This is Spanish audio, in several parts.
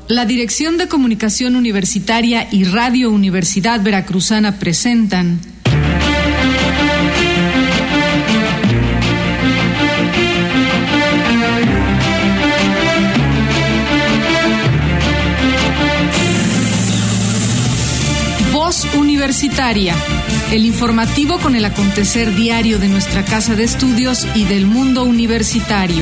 La Dirección de Comunicación Universitaria y Radio Universidad Veracruzana presentan Voz Universitaria, el informativo con el acontecer diario de nuestra casa de estudios y del mundo universitario.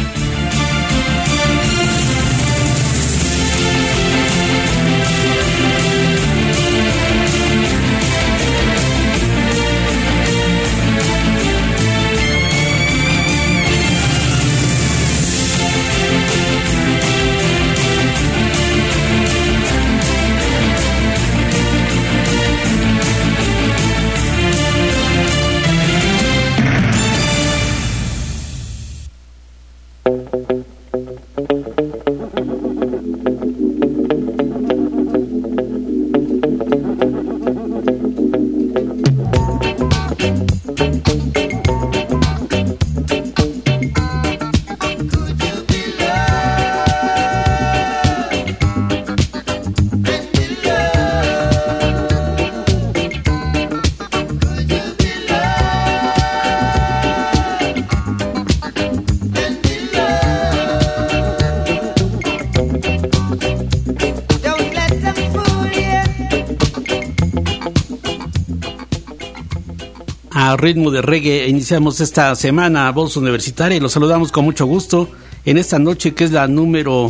A ritmo de reggae iniciamos esta semana Voz Universitaria y los saludamos con mucho gusto en esta noche que es la número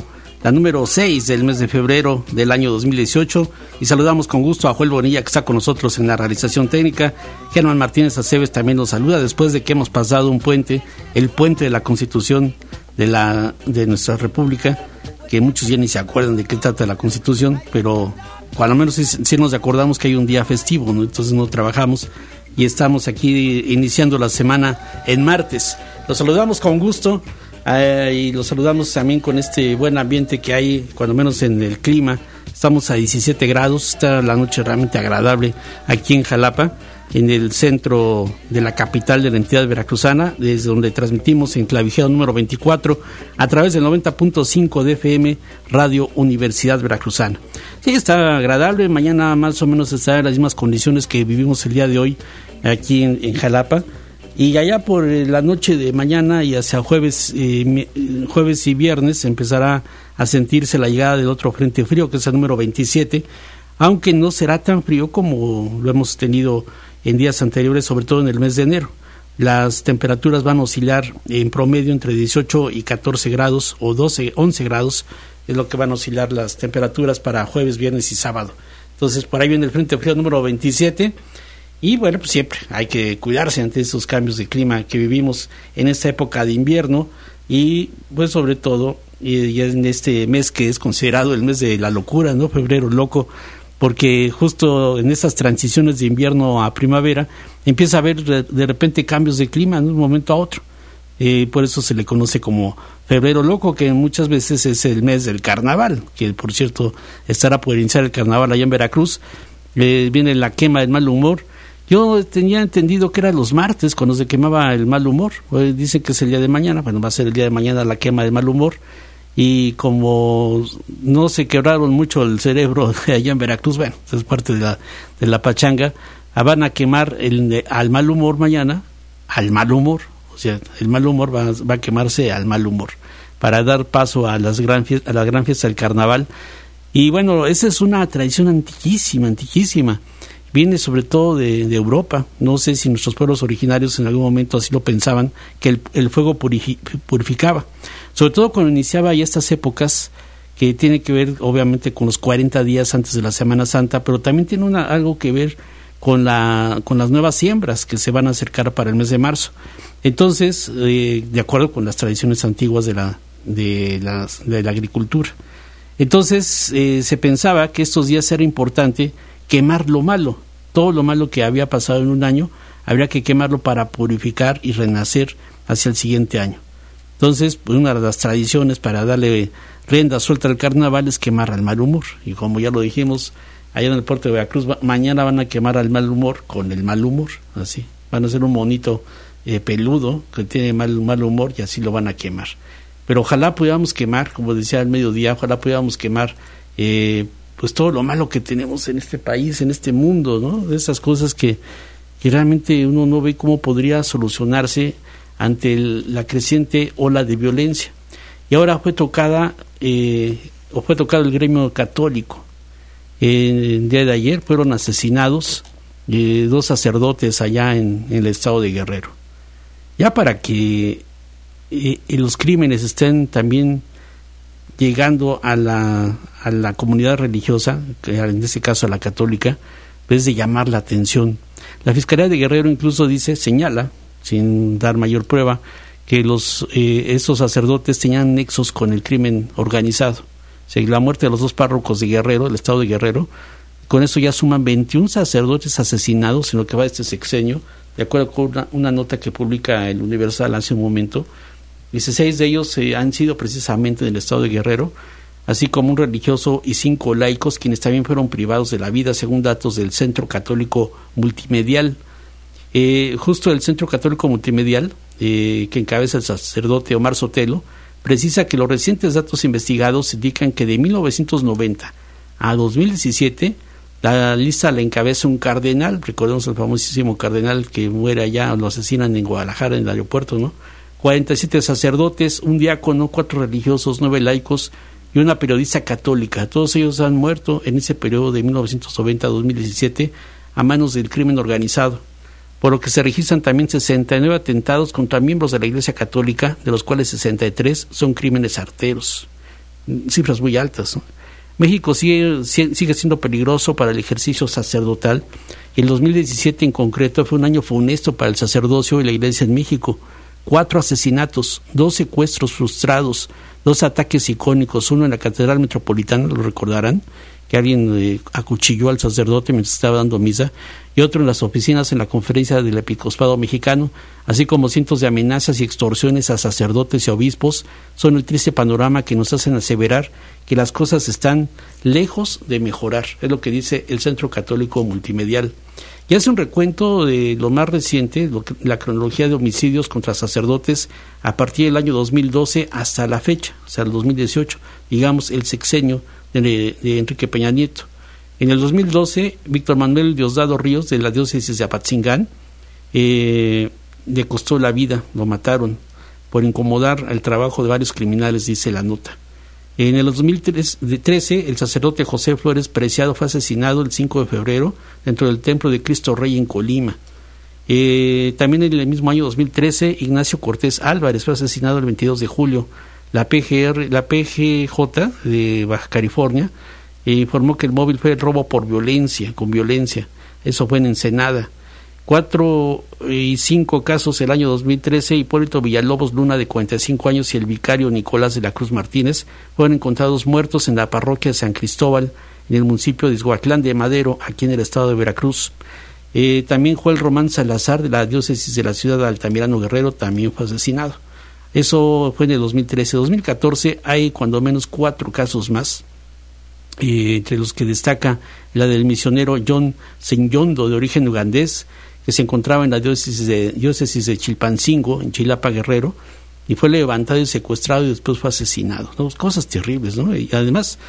6 del mes de febrero del año 2018, y saludamos con gusto a Joel Bonilla, que está con nosotros en la realización técnica. Germán Martínez Aceves también nos saluda después de que hemos pasado un puente, el puente de la Constitución de nuestra República, que muchos ya ni se acuerdan de qué trata la Constitución, pero al menos sí nos acordamos que hay un día festivo, ¿no? Entonces no trabajamos y estamos aquí iniciando la semana en martes. Los saludamos con gusto y los saludamos también con este buen ambiente que hay, cuando menos en el clima. Estamos a 17 grados, está la noche realmente agradable aquí en Jalapa, en el centro de la capital de la entidad veracruzana, desde donde transmitimos en clavijero número 24 a través del 90.5 de FM Radio Universidad Veracruzana. Sí, está agradable, mañana más o menos estará en las mismas condiciones que vivimos el día de hoy aquí en Jalapa, y allá por la noche de mañana y hacia jueves y viernes empezará a sentirse la llegada del otro frente frío, que es el número 27, aunque no será tan frío como lo hemos tenido en días anteriores, sobre todo en el mes de enero. Las temperaturas van a oscilar en promedio entre 18 y 14 grados o 11 grados, es lo que van a oscilar las temperaturas para jueves, viernes y sábado. Entonces por ahí viene el frente frío número 27. Y bueno, pues siempre hay que cuidarse ante estos cambios de clima que vivimos en esta época de invierno, y pues sobre todo y en este mes que es considerado el mes de la locura, ¿no? Febrero loco, porque justo en estas transiciones de invierno a primavera empieza a haber de repente cambios de clima de un momento a otro. Por eso se le conoce como febrero loco, que muchas veces es el mes del carnaval, que por cierto estará por iniciar el carnaval allá en Veracruz. Viene la quema del mal humor. Yo tenía entendido que era los martes cuando se quemaba el mal humor. Dicen que es el día de mañana. Bueno, va a ser el día de mañana la quema del mal humor. Y como no se quebraron mucho el cerebro allá en Veracruz, bueno, es parte de la pachanga, van a quemar al mal humor mañana, al mal humor. O sea, el mal humor va a quemarse al mal humor para dar paso a la gran fiesta del carnaval. Y bueno, esa es una tradición antiquísima. Viene sobre todo de Europa. No sé si nuestros pueblos originarios en algún momento así lo pensaban, que el fuego purificaba. Sobre todo cuando iniciaba ya estas épocas, que tiene que ver obviamente con los 40 días antes de la Semana Santa, pero también tiene algo que ver con las nuevas siembras que se van a acercar para el mes de marzo. Entonces, de acuerdo con las tradiciones antiguas de la agricultura. Entonces, se pensaba que estos días era importante quemar lo malo, todo lo malo que había pasado en un año, habría que quemarlo para purificar y renacer hacia el siguiente año. Entonces, pues una de las tradiciones para darle rienda suelta al carnaval es quemar al mal humor, y como ya lo dijimos, allá en el puerto de Veracruz, mañana van a quemar al mal humor con el mal humor, así, van a hacer un monito peludo que tiene mal humor y así lo van a quemar. pero ojalá pudiéramos quemar, como decía al mediodía, ojalá pudiéramos quemar pues todo lo malo que tenemos en este país, en este mundo, ¿no? De esas cosas que realmente uno no ve cómo podría solucionarse ante la creciente ola de violencia. Y ahora fue tocado el gremio católico. El día de ayer fueron asesinados 2 sacerdotes allá en el estado de Guerrero. Ya para que los crímenes estén también llegando a la comunidad religiosa, en este caso a la católica, es de llamar la atención. La Fiscalía de Guerrero incluso señala, sin dar mayor prueba, que estos sacerdotes tenían nexos con el crimen organizado. O sea, la muerte de los 2 párrocos de Guerrero, del estado de Guerrero, con eso ya suman 21 sacerdotes asesinados en lo que va de este sexenio, de acuerdo con una nota que publica el Universal hace un momento. 16 de ellos han sido precisamente en el estado de Guerrero, así como un religioso y 5 laicos, quienes también fueron privados de la vida, según datos del Centro Católico Multimedial. Justo el Centro Católico Multimedial, que encabeza el sacerdote Omar Sotelo, precisa que los recientes datos investigados indican que de 1990 a 2017 la lista la encabeza un cardenal. Recordemos el famosísimo cardenal que muere allá, lo asesinan en Guadalajara, en el aeropuerto, ¿no? 47 sacerdotes, un diácono, 4 religiosos, 9 laicos y una periodista católica. Todos ellos han muerto en ese periodo de 1990 a 2017 a manos del crimen organizado, por lo que se registran también 69 atentados contra miembros de la Iglesia Católica, de los cuales 63 son crímenes arteros. Cifras muy altas, ¿no? México sigue siendo peligroso para el ejercicio sacerdotal. El 2017 en concreto fue un año funesto para el sacerdocio y la Iglesia en México. 4 asesinatos, 2 secuestros frustrados, 2 ataques icónicos, uno en la Catedral Metropolitana, lo recordarán, que alguien acuchilló al sacerdote mientras estaba dando misa, y otro en las oficinas en la Conferencia del Episcopado Mexicano, así como cientos de amenazas y extorsiones a sacerdotes y obispos, son el triste panorama que nos hacen aseverar que las cosas están lejos de mejorar. Es lo que dice el Centro Católico Multimedial. Y hace un recuento de lo más reciente, la cronología de homicidios contra sacerdotes a partir del año 2012 hasta la fecha, o sea, el 2018, digamos, el sexenio de Enrique Peña Nieto. En el 2012, Víctor Manuel Diosdado Ríos, de la diócesis de Apatzingán, le costó la vida, lo mataron por incomodar el trabajo de varios criminales, dice la nota. En el 2013, el sacerdote José Flores Preciado fue asesinado el 5 de febrero dentro del Templo de Cristo Rey en Colima. También en el mismo año 2013, Ignacio Cortés Álvarez fue asesinado el 22 de julio. La PGJ de Baja California informó que el móvil fue robo con violencia. Eso fue en Ensenada. 4 y 5 casos el año 2013, Hipólito Villalobos Luna, de 45 años, y el vicario Nicolás de la Cruz Martínez fueron encontrados muertos en la parroquia de San Cristóbal, en el municipio de Izhuatlán de Madero, aquí en el estado de Veracruz. También Joel Román Salazar, de la diócesis de la ciudad de Altamirano Guerrero, también fue asesinado. Eso fue en el 2013. 2014 hay cuando menos 4 casos más, entre los que destaca la del misionero John Senyondo, de origen ugandés, que se encontraba en la diócesis de Chilpancingo, en Chilapa, Guerrero, y fue levantado y secuestrado y después fue asesinado, ¿no? Cosas terribles, ¿no? Y además,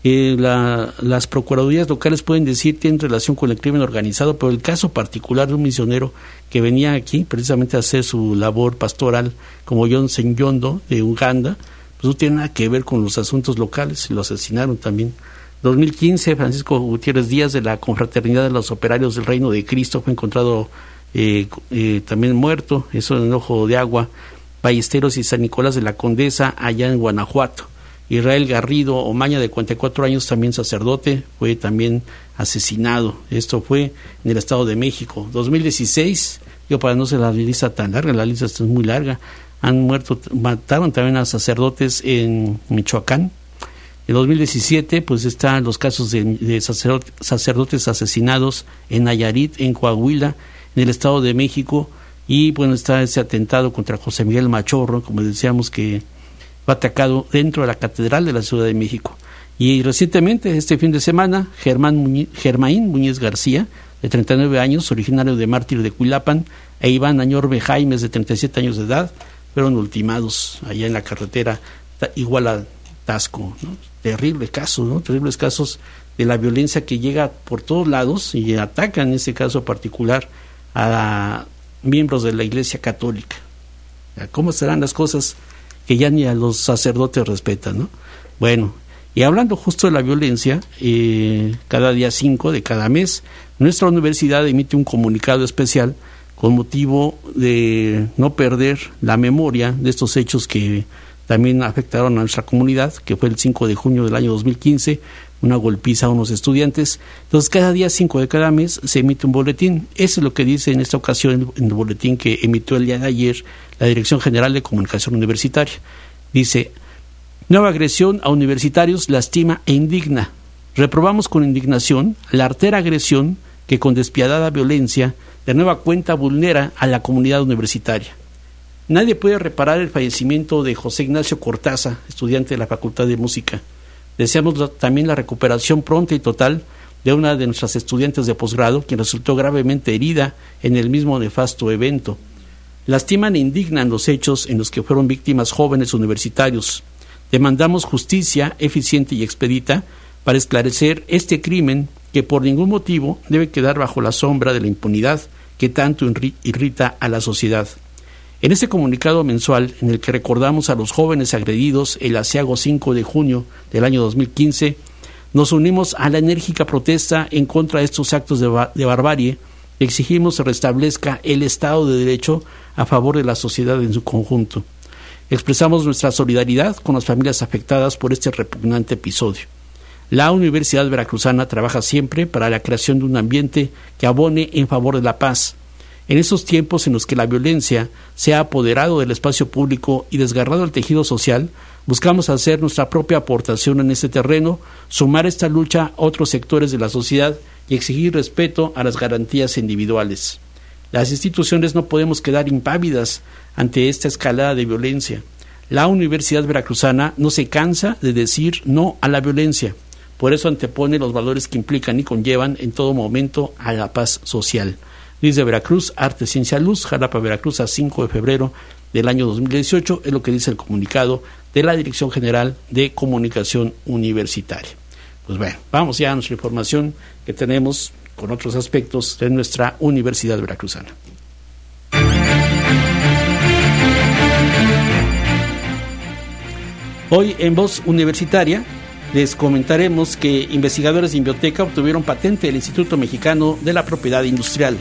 las procuradurías locales pueden decir tienen relación con el crimen organizado, pero el caso particular de un misionero que venía aquí precisamente a hacer su labor pastoral, como John Senyondo, de Uganda, pues no tiene nada que ver con los asuntos locales, y lo asesinaron también. 2015, Francisco Gutiérrez Díaz, de la Confraternidad de los Operarios del Reino de Cristo, fue encontrado también muerto, eso en Ojo de Agua. Ballesteros y San Nicolás de la Condesa, allá en Guanajuato. Israel Garrido Omaña, de 44 años, también sacerdote, fue también asesinado. Esto fue en el Estado de México. 2016, para no ser la lista tan larga, la lista está muy larga, mataron también a sacerdotes en Michoacán. En 2017, pues están los casos de sacerdotes asesinados en Nayarit, en Coahuila, en el Estado de México, y bueno, está ese atentado contra José Miguel Machorro, como decíamos, que fue atacado dentro de la Catedral de la Ciudad de México. Y recientemente, este fin de semana, Germaín Muñiz García, de 39 años, originario de Mártir de Cuilapan, e Iván Añorbe Jaimes, de 37 años de edad, fueron ultimados allá en la carretera Iguala-Tasco, ¿no? Terribles casos de la violencia que llega por todos lados y atacan en este caso particular a miembros de la Iglesia Católica. ¿Cómo serán las cosas que ya ni a los sacerdotes respetan, ¿no? Bueno, y hablando justo de la violencia, cada día 5 de cada mes, nuestra universidad emite un comunicado especial con motivo de no perder la memoria de estos hechos que también afectaron a nuestra comunidad, que fue el 5 de junio del año 2015, una golpiza a unos estudiantes. Entonces, cada día 5 de cada mes se emite un boletín. Eso es lo que dice en esta ocasión en el boletín que emitió el día de ayer la Dirección General de Comunicación Universitaria. Dice: nueva agresión a universitarios lastima e indigna. Reprobamos con indignación la artera agresión que con despiadada violencia de nueva cuenta vulnera a la comunidad universitaria. Nadie puede reparar el fallecimiento de José Ignacio Cortaza, estudiante de la Facultad de Música. Deseamos también la recuperación pronta y total de una de nuestras estudiantes de posgrado, quien resultó gravemente herida en el mismo nefasto evento. Lastiman e indignan los hechos en los que fueron víctimas jóvenes universitarios. Demandamos justicia eficiente y expedita para esclarecer este crimen que por ningún motivo debe quedar bajo la sombra de la impunidad que tanto irrita a la sociedad. En este comunicado mensual, en el que recordamos a los jóvenes agredidos el aciago 5 de junio del año 2015, nos unimos a la enérgica protesta en contra de estos actos de barbarie y exigimos se restablezca el Estado de Derecho a favor de la sociedad en su conjunto. Expresamos nuestra solidaridad con las familias afectadas por este repugnante episodio. La Universidad Veracruzana trabaja siempre para la creación de un ambiente que abone en favor de la paz. En esos tiempos en los que la violencia se ha apoderado del espacio público y desgarrado el tejido social, buscamos hacer nuestra propia aportación en este terreno, sumar esta lucha a otros sectores de la sociedad y exigir respeto a las garantías individuales. Las instituciones no podemos quedar impávidas ante esta escalada de violencia. La Universidad Veracruzana no se cansa de decir no a la violencia. Por eso antepone los valores que implican y conllevan en todo momento a la paz social. Dice Veracruz, Arte, Ciencia, Luz, Jalapa, Veracruz, a 5 de febrero del año 2018, es lo que dice el comunicado de la Dirección General de Comunicación Universitaria. Pues bueno, vamos ya a nuestra información que tenemos con otros aspectos de nuestra Universidad Veracruzana. Hoy en Voz Universitaria les comentaremos que investigadores de Inbioteca obtuvieron patente del Instituto Mexicano de la Propiedad Industrial.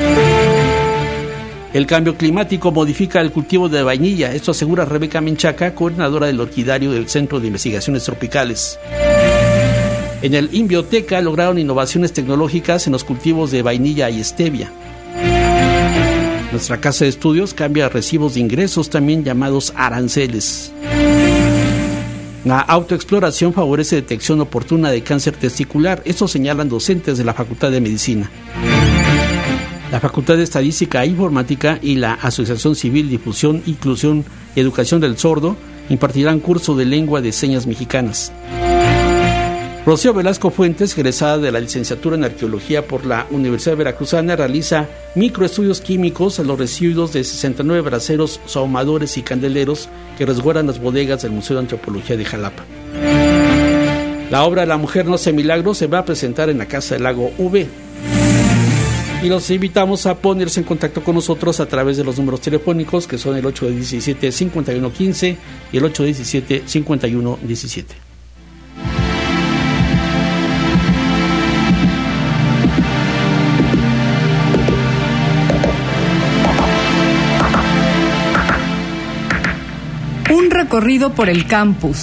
El cambio climático modifica el cultivo de vainilla, esto asegura Rebeca Menchaca, coordinadora del orquidario del Centro de Investigaciones Tropicales. En el Inbioteca lograron innovaciones tecnológicas en los cultivos de vainilla y stevia. Nuestra casa de estudios cambia recibos de ingresos, también llamados aranceles. La autoexploración favorece detección oportuna de cáncer testicular, esto señalan docentes de la Facultad de Medicina. La Facultad de Estadística e Informática y la Asociación Civil Difusión, Inclusión y Educación del Sordo impartirán curso de lengua de señas mexicanas. Rocío Velasco Fuentes, egresada de la licenciatura en Arqueología por la Universidad Veracruzana, realiza microestudios químicos a los residuos de 69 braseros, ahumadores y candeleros que resguardan las bodegas del Museo de Antropología de Jalapa. La obra La Mujer no hace milagros se va a presentar en la Casa del Lago V. Y los invitamos a ponerse en contacto con nosotros a través de los números telefónicos que son el 817-5115 y el 817-5117. Un recorrido por el campus.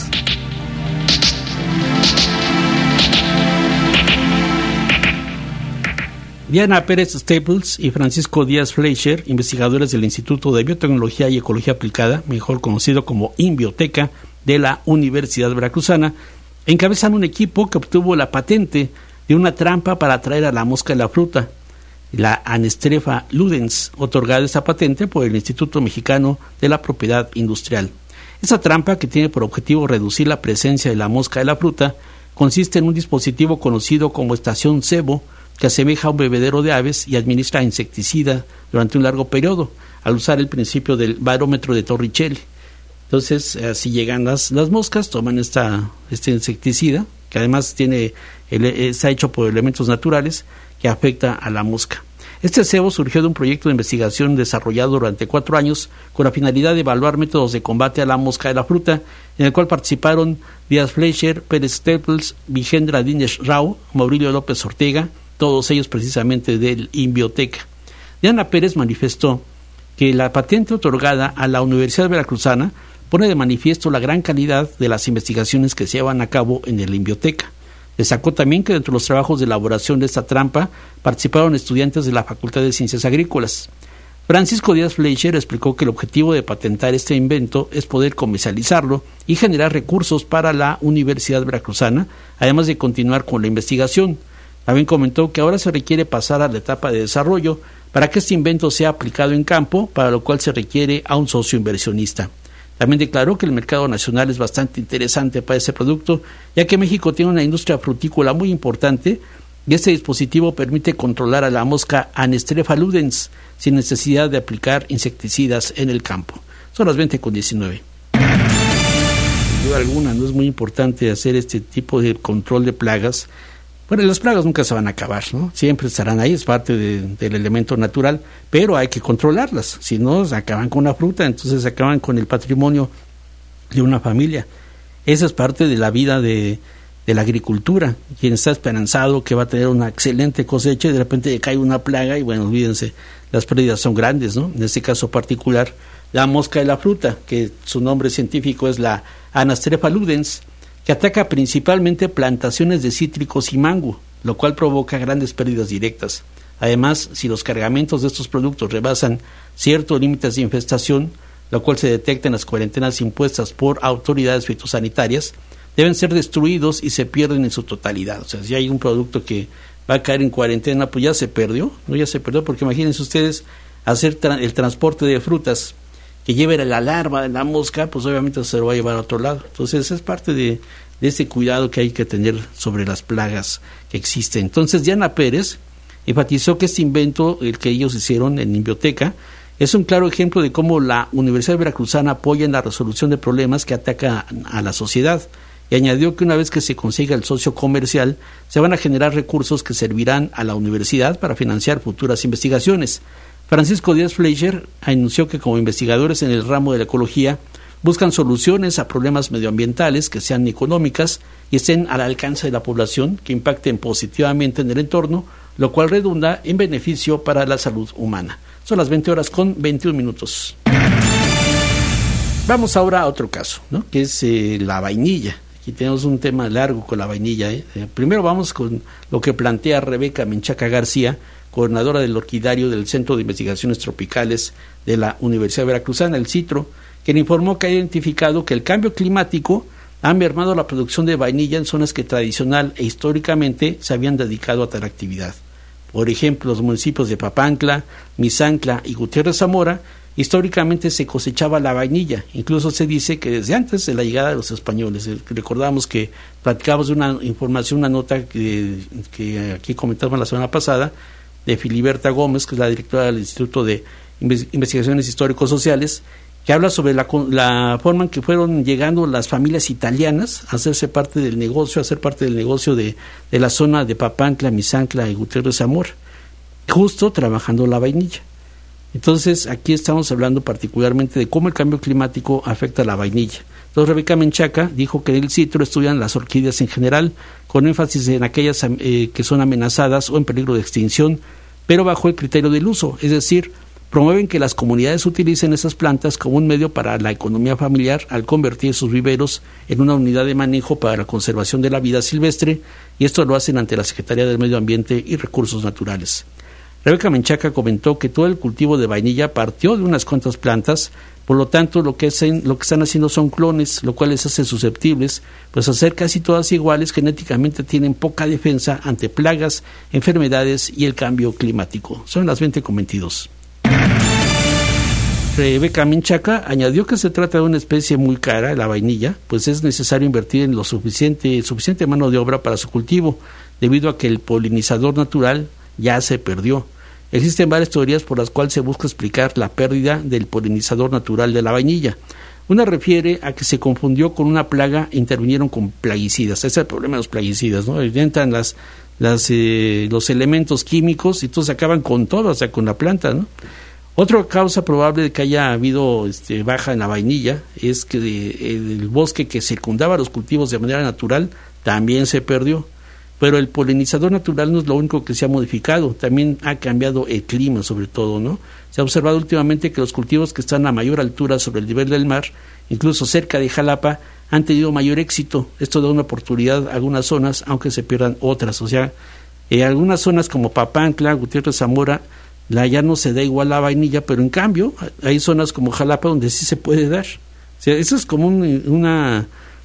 Diana Pérez Staples y Francisco Díaz Fleischer, investigadores del Instituto de Biotecnología y Ecología Aplicada, mejor conocido como Inbioteca, de la Universidad Veracruzana, encabezan un equipo que obtuvo la patente de una trampa para atraer a la mosca de la fruta, la Anestrefa ludens, otorgada esta patente por el Instituto Mexicano de la Propiedad Industrial. Esta trampa, que tiene por objetivo reducir la presencia de la mosca de la fruta, consiste en un dispositivo conocido como estación cebo, que asemeja a un bebedero de aves y administra insecticida durante un largo periodo, al usar el principio del barómetro de Torricelli. Entonces, así llegan las moscas, toman este insecticida, que además está hecho por elementos naturales, que afecta a la mosca. Este cebo surgió de un proyecto de investigación desarrollado durante 4 años con la finalidad de evaluar métodos de combate a la mosca de la fruta, en el cual participaron Díaz Fleischer, Pérez Staples, Vigendra Dinesh Rao, Maurilio López Ortega, todos ellos precisamente del Inbioteca. Diana Pérez manifestó que la patente otorgada a la Universidad Veracruzana pone de manifiesto la gran calidad de las investigaciones que se llevan a cabo en el Inbioteca. Destacó también que dentro de los trabajos de elaboración de esta trampa participaron estudiantes de la Facultad de Ciencias Agrícolas. Francisco Díaz Fleischer explicó que el objetivo de patentar este invento es poder comercializarlo y generar recursos para la Universidad Veracruzana, además de continuar con la investigación. También comentó que ahora se requiere pasar a la etapa de desarrollo para que este invento sea aplicado en campo, para lo cual se requiere a un socio inversionista. También declaró que el mercado nacional es bastante interesante para ese producto, ya que México tiene una industria frutícola muy importante y este dispositivo permite controlar a la mosca Anestrefa ludens sin necesidad de aplicar insecticidas en el campo. Son las 20:19. Sin duda alguna, no es muy importante hacer este tipo de control de plagas. Bueno, las plagas nunca se van a acabar, ¿no? Siempre estarán ahí, es parte del elemento natural, pero hay que controlarlas. Si no, se acaban con la fruta, entonces se acaban con el patrimonio de una familia. Esa es parte de la vida de la agricultura. Quien está esperanzado que va a tener una excelente cosecha y de repente le cae una plaga y bueno, olvídense, las pérdidas son grandes, ¿no? En este caso particular, la mosca de la fruta, que su nombre científico es la Anastrefa ludens, que ataca principalmente plantaciones de cítricos y mango, lo cual provoca grandes pérdidas directas. Además, si los cargamentos de estos productos rebasan ciertos límites de infestación, lo cual se detecta en las cuarentenas impuestas por autoridades fitosanitarias, deben ser destruidos y se pierden en su totalidad. O sea, si hay un producto que va a caer en cuarentena, pues ya se perdió, porque imagínense ustedes hacer el transporte de frutas que lleve la larva de la mosca, pues obviamente se lo va a llevar a otro lado. Entonces es parte de este cuidado que hay que tener sobre las plagas que existen. Entonces Diana Pérez enfatizó que este invento, el que ellos hicieron en Inbioteca, es un claro ejemplo de cómo la Universidad Veracruzana apoya en la resolución de problemas que atacan a la sociedad, y añadió que una vez que se consiga el socio comercial, se van a generar recursos que servirán a la universidad para financiar futuras investigaciones. Francisco Díaz Fleischer anunció que como investigadores en el ramo de la ecología buscan soluciones a problemas medioambientales que sean económicas y estén al alcance de la población, que impacten positivamente en el entorno, lo cual redunda en beneficio para la salud humana. Son las 20:21. Vamos ahora a otro caso, ¿no? Que es la vainilla. Aquí tenemos un tema largo con la vainilla. Primero vamos con lo que plantea Rebeca Menchaca García, coordinadora del orquidario del Centro de Investigaciones Tropicales de la Universidad Veracruzana, el CITRO, quien informó que ha identificado que el cambio climático ha mermado la producción de vainilla en zonas que tradicional e históricamente se habían dedicado a tal actividad. Por ejemplo, los municipios de Papantla, Mizancla y Gutiérrez Zamora, históricamente se cosechaba la vainilla. Incluso se dice que desde antes de la llegada de los españoles. Recordamos que platicamos de una información, una nota que aquí comentamos la semana pasada, de Filiberta Gómez, que es la directora del Instituto de Investigaciones Histórico-Sociales, que habla sobre la forma en que fueron llegando las familias italianas a hacer parte del negocio de la zona de Papantla, Mizancla y Gutiérrez Zamora, justo trabajando la vainilla. Entonces, aquí estamos hablando particularmente de cómo el cambio climático afecta a la vainilla. Entonces, Rebeca Menchaca dijo que en el CITRO estudian las orquídeas en general, con énfasis en aquellas que son amenazadas o en peligro de extinción, pero bajo el criterio del uso, es decir, promueven que las comunidades utilicen esas plantas como un medio para la economía familiar al convertir sus viveros en una unidad de manejo para la conservación de la vida silvestre, y esto lo hacen ante la Secretaría del Medio Ambiente y Recursos Naturales. Rebeca Menchaca comentó que todo el cultivo de vainilla partió de unas cuantas plantas, por lo tanto lo que están haciendo son clones, lo cual les hace susceptibles, pues a ser casi todas iguales, genéticamente tienen poca defensa ante plagas, enfermedades y el cambio climático. Son las 20:22. Rebeca Menchaca añadió que se trata de una especie muy cara, la vainilla, pues es necesario invertir en lo suficiente mano de obra para su cultivo, debido a que el polinizador natural ya se perdió. Existen varias teorías por las cuales se busca explicar la pérdida del polinizador natural de la vainilla. Una refiere a que se confundió con una plaga e intervinieron con plaguicidas. Ese es el problema de los plaguicidas, ¿no? Entran los elementos químicos y entonces acaban con todo, o sea, con la planta, ¿no? Otra causa probable de que haya habido baja en la vainilla es que el bosque que circundaba los cultivos de manera natural también se perdió. Pero el polinizador natural no es lo único que se ha modificado, también ha cambiado el clima sobre todo, ¿no? Se ha observado últimamente que los cultivos que están a mayor altura sobre el nivel del mar, incluso cerca de Jalapa, han tenido mayor éxito. Esto da una oportunidad a algunas zonas, aunque se pierdan otras. O sea, algunas zonas como Papantla, Gutiérrez Zamora, ya no se da igual la vainilla, pero en cambio hay zonas como Jalapa donde sí se puede dar. O sea, eso es como una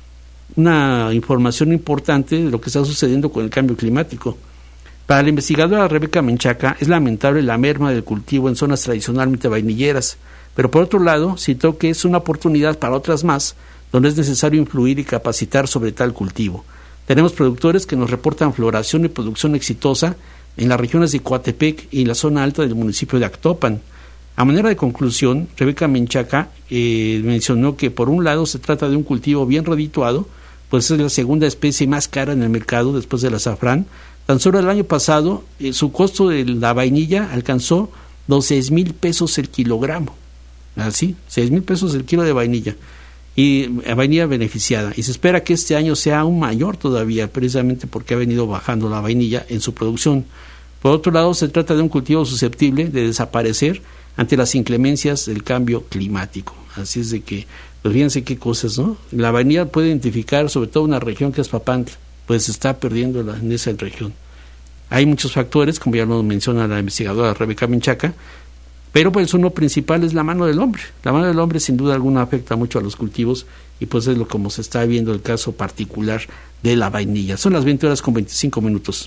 información importante de lo que está sucediendo con el cambio climático. Para la investigadora Rebeca Menchaca es lamentable la merma del cultivo en zonas tradicionalmente vainilleras, pero por otro lado citó que es una oportunidad para otras más, donde es necesario influir y capacitar sobre tal cultivo. Tenemos productores que nos reportan floración y producción exitosa en las regiones de Coatepec y la zona alta del municipio de Actopan. A manera de conclusión, Rebeca Menchaca mencionó que por un lado se trata de un cultivo bien redituado, pues es la segunda especie más cara en el mercado después del azafrán. Tan solo el año pasado su costo de la vainilla alcanzó los 6,000 pesos el kilogramo. Así, 6,000 pesos el kilo de vainilla. Y vainilla beneficiada. Y se espera que este año sea aún mayor todavía, precisamente porque ha venido bajando la vainilla en su producción. Por otro lado, se trata de un cultivo susceptible de desaparecer ante las inclemencias del cambio climático. Así es de que, pues fíjense qué cosas, ¿no? La vainilla puede identificar sobre todo una región que es Papantla, pues se está perdiendo en esa región. Hay muchos factores, como ya lo menciona la investigadora Rebeca Menchaca, pero pues uno principal es la mano del hombre. La mano del hombre sin duda alguna afecta mucho a los cultivos y pues es como se está viendo el caso particular de la vainilla. Son las 20:25.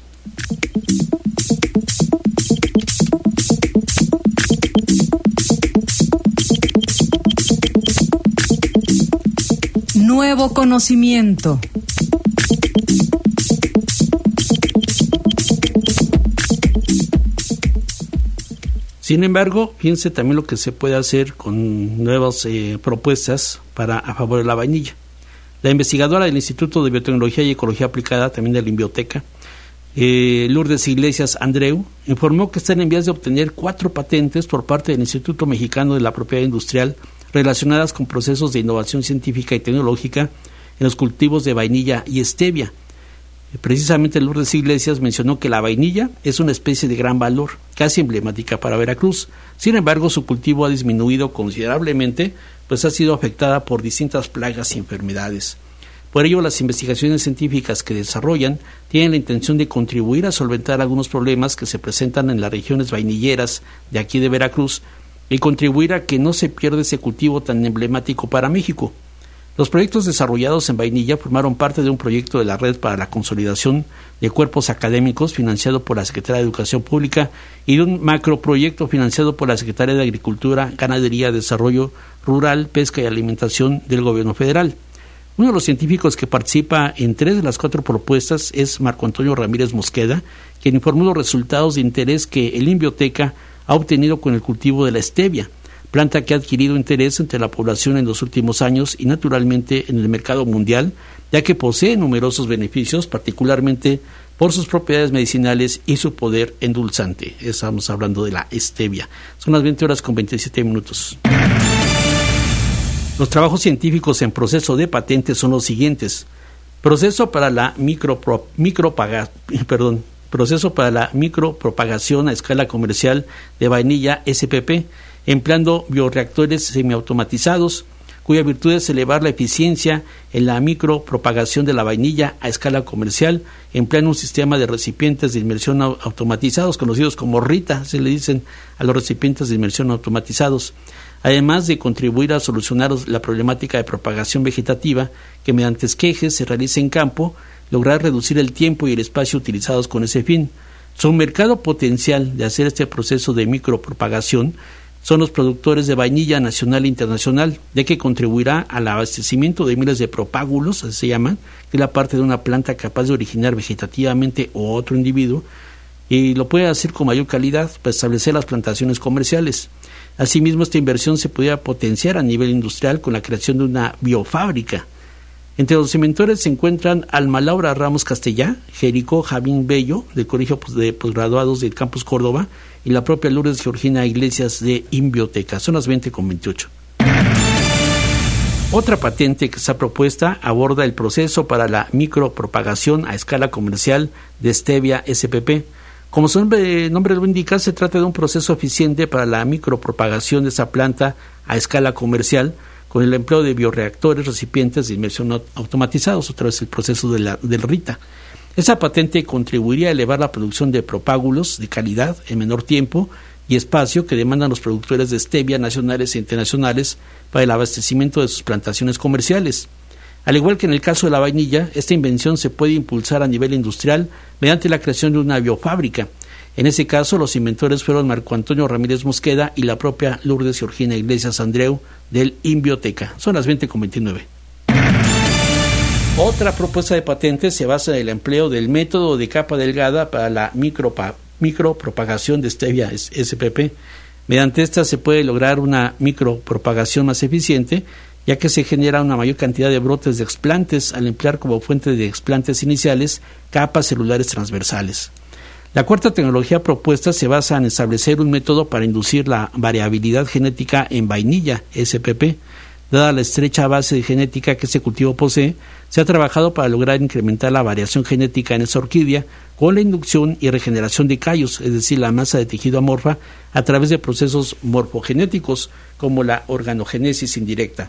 Nuevo conocimiento. Sin embargo, fíjense también lo que se puede hacer con nuevas propuestas a favor de la vainilla. La investigadora del Instituto de Biotecnología y Ecología Aplicada, también de la Inbioteca, Lourdes Iglesias Andreu, informó que están en vías de obtener 4 patentes por parte del Instituto Mexicano de la Propiedad Industrial relacionadas con procesos de innovación científica y tecnológica en los cultivos de vainilla y stevia. Precisamente Lourdes Iglesias mencionó que la vainilla es una especie de gran valor, casi emblemática para Veracruz. Sin embargo, su cultivo ha disminuido considerablemente, pues ha sido afectada por distintas plagas y enfermedades. Por ello, las investigaciones científicas que desarrollan tienen la intención de contribuir a solventar algunos problemas que se presentan en las regiones vainilleras de aquí de Veracruz y contribuir a que no se pierda ese cultivo tan emblemático para México. Los proyectos desarrollados en vainilla formaron parte de un proyecto de la Red para la Consolidación de Cuerpos Académicos financiado por la Secretaría de Educación Pública y de un macroproyecto financiado por la Secretaría de Agricultura, Ganadería, Desarrollo Rural, Pesca y Alimentación del Gobierno Federal. Uno de los científicos que participa en 3 de las 4 propuestas es Marco Antonio Ramírez Mosqueda, quien informó los resultados de interés que el Inbioteca ha obtenido con el cultivo de la stevia, planta que ha adquirido interés entre la población en los últimos años y naturalmente en el mercado mundial, ya que posee numerosos beneficios, particularmente por sus propiedades medicinales y su poder endulzante. Estamos hablando de la stevia. Son las 20:27. Los trabajos científicos en proceso de patente son los siguientes. Proceso para la micropropagación a escala comercial de vainilla SPP, empleando bioreactores semiautomatizados, cuya virtud es elevar la eficiencia en la micropropagación de la vainilla a escala comercial, empleando un sistema de recipientes de inmersión automatizados, conocidos como RITA, se le dicen a los recipientes de inmersión automatizados, además de contribuir a solucionar la problemática de propagación vegetativa que mediante esquejes se realiza en campo, lograr reducir el tiempo y el espacio utilizados con ese fin. Su mercado potencial de hacer este proceso de micropropagación son los productores de vainilla nacional e internacional, ya que contribuirá al abastecimiento de miles de propágulos, así se llaman, que es la parte de una planta capaz de originar vegetativamente otro individuo, y lo puede hacer con mayor calidad para establecer las plantaciones comerciales. Asimismo, esta inversión se podría potenciar a nivel industrial con la creación de una biofábrica. Entre los inventores se encuentran Alma Laura Ramos Castellá, Jerico Javín Bello, del Colegio de Posgraduados del Campus Córdoba, y la propia Lourdes Georgina Iglesias de Inbioteca. Son las 20:28. Otra patente que está propuesta aborda el proceso para la micropropagación a escala comercial de Stevia spp. Como su nombre lo indica, se trata de un proceso eficiente para la micropropagación de esa planta a escala comercial, con el empleo de bioreactores, recipientes de inmersión automatizados, otra vez el proceso del RITA. Esa patente contribuiría a elevar la producción de propágulos de calidad en menor tiempo y espacio que demandan los productores de stevia nacionales e internacionales para el abastecimiento de sus plantaciones comerciales. Al igual que en el caso de la vainilla, esta invención se puede impulsar a nivel industrial mediante la creación de una biofábrica. En ese caso, los inventores fueron Marco Antonio Ramírez Mosqueda y la propia Lourdes Georgina Iglesias Andreu del Inbioteca. Son las 20:29. Otra propuesta de patente se basa en el empleo del método de capa delgada para la micropropagación de Stevia spp. Mediante esta se puede lograr una micropropagación más eficiente, ya que se genera una mayor cantidad de brotes de explantes al emplear como fuente de explantes iniciales capas celulares transversales. La cuarta tecnología propuesta se basa en establecer un método para inducir la variabilidad genética en vainilla spp. Dada la estrecha base de genética que este cultivo posee, se ha trabajado para lograr incrementar la variación genética en esta orquídea con la inducción y regeneración de callos, es decir, la masa de tejido amorfa, a través de procesos morfogenéticos como la organogénesis indirecta.